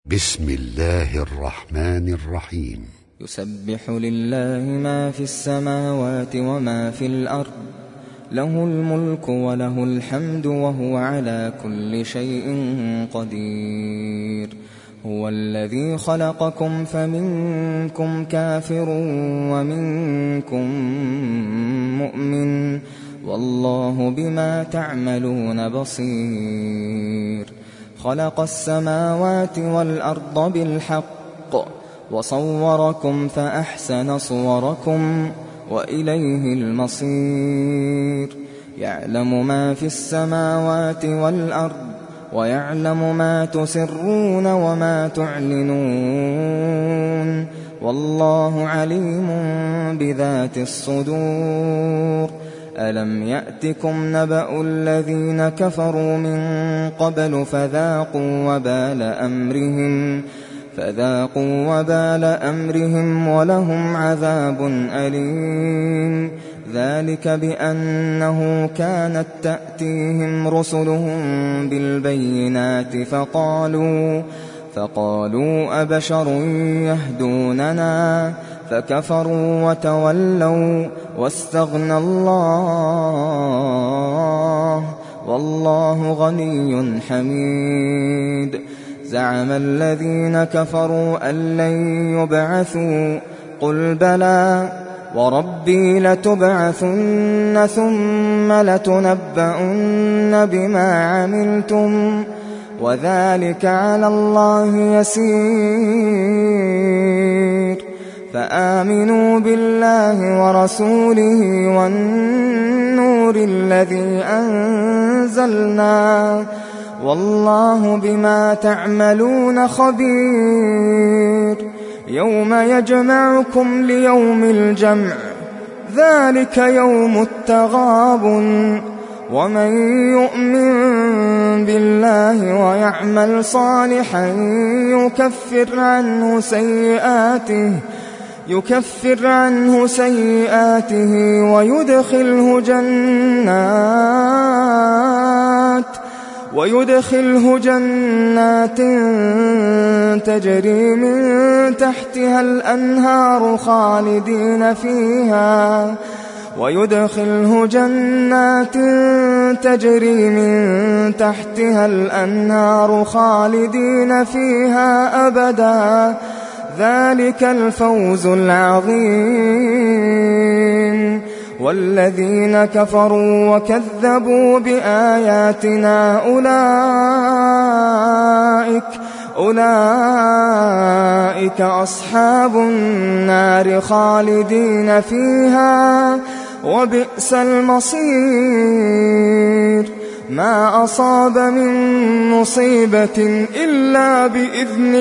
بسم الله الرحمن الرحيم. يسبح لله ما في السماوات وما في الأرض، له الملك وله الحمد وهو على كل شيء قدير. هو الذي خلقكم فمنكم كافر ومنكم مؤمن، والله بما تعملون بصير. خلق السماوات والأرض بالحق وصوركم فأحسن صوركم وإليه المصير. يعلم ما في السماوات والأرض ويعلم ما تسرون وما تعلنون، والله عليم بذات الصدور. ألم يأتكم نبأ الذين كفروا من قبل فذاقوا وبال أمرهم ولهم عذاب أليم. ذلك بأنه كانت تأتيهم رسلهم بالبينات فقالوا أبشر يهدوننا، فكفروا وتولوا واستغنى الله، والله غني حميد. زعم الذين كفروا أن لن يبعثوا، قل بلى وربي لتبعثن ثم لتنبؤن بما عملتم وذلك على الله يسير. فآمنوا بالله ورسوله والنور الذي أنزلنا، والله بما تعملون خبير. يوم يجمعكم ليوم الجمع، ذلك يوم التغابن. ومن يؤمن بالله ويعمل صالحا يكفر عنه سيئاته ويدخله جنات تجري من تحتها الأنهار خالدين فيها أبدا، ذلك الفوز العظيم. والذين كفروا وكذبوا بآياتنا أولئك أصحاب النار خالدين فيها، وبئس المصير. ما أصاب من مصيبة إلا بإذن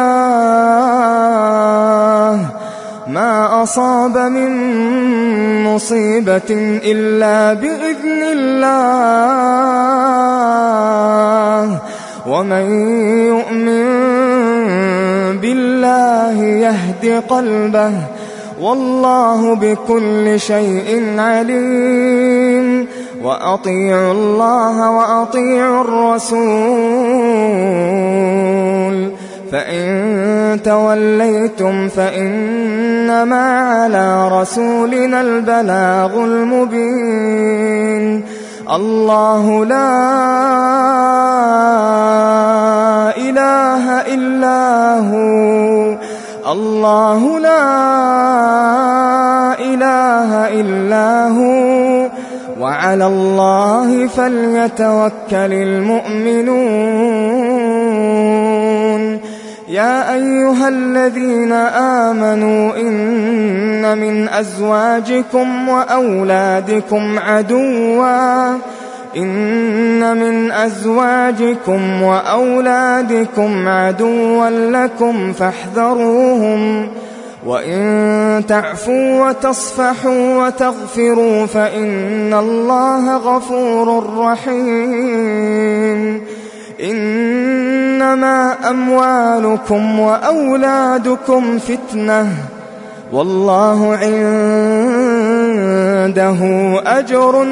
الله، ومن يؤمن بالله يهد قلبه، والله بكل شيء عليم. وأطيعوا الله وأطيعوا الرسول، فإن توليتم فإنما على رسولنا البلاغ المبين. الله لا إله إلا هو، وعلى الله فليتوكل المؤمنون. يا أيها الذين آمنوا إن من أزواجكم وأولادكم عدوا لكم فاحذروهم، وإن تعفوا وتصفحوا وتغفروا فإن الله غفور رحيم. إنما أموالكم وأولادكم فتنة، والله عنده أجر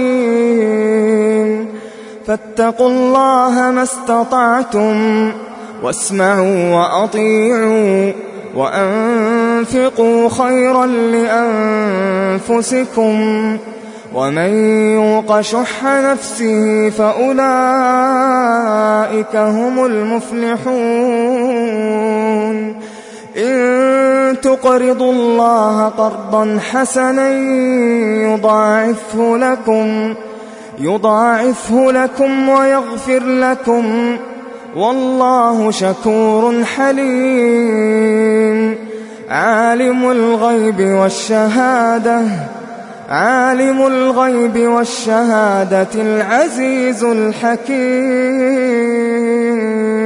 عظيم. فاتقوا الله ما استطعتم واسمعوا وأطيعوا وأنفقوا خيرا لأنفسكم ومن يوق شح نفسه فأولئك هم المفلحون إن تقرضوا الله قرضا حسنا يضاعفه لكم ويغفر لكم والله شكور حليم عالم الغيب والشهادة العزيز الحكيم.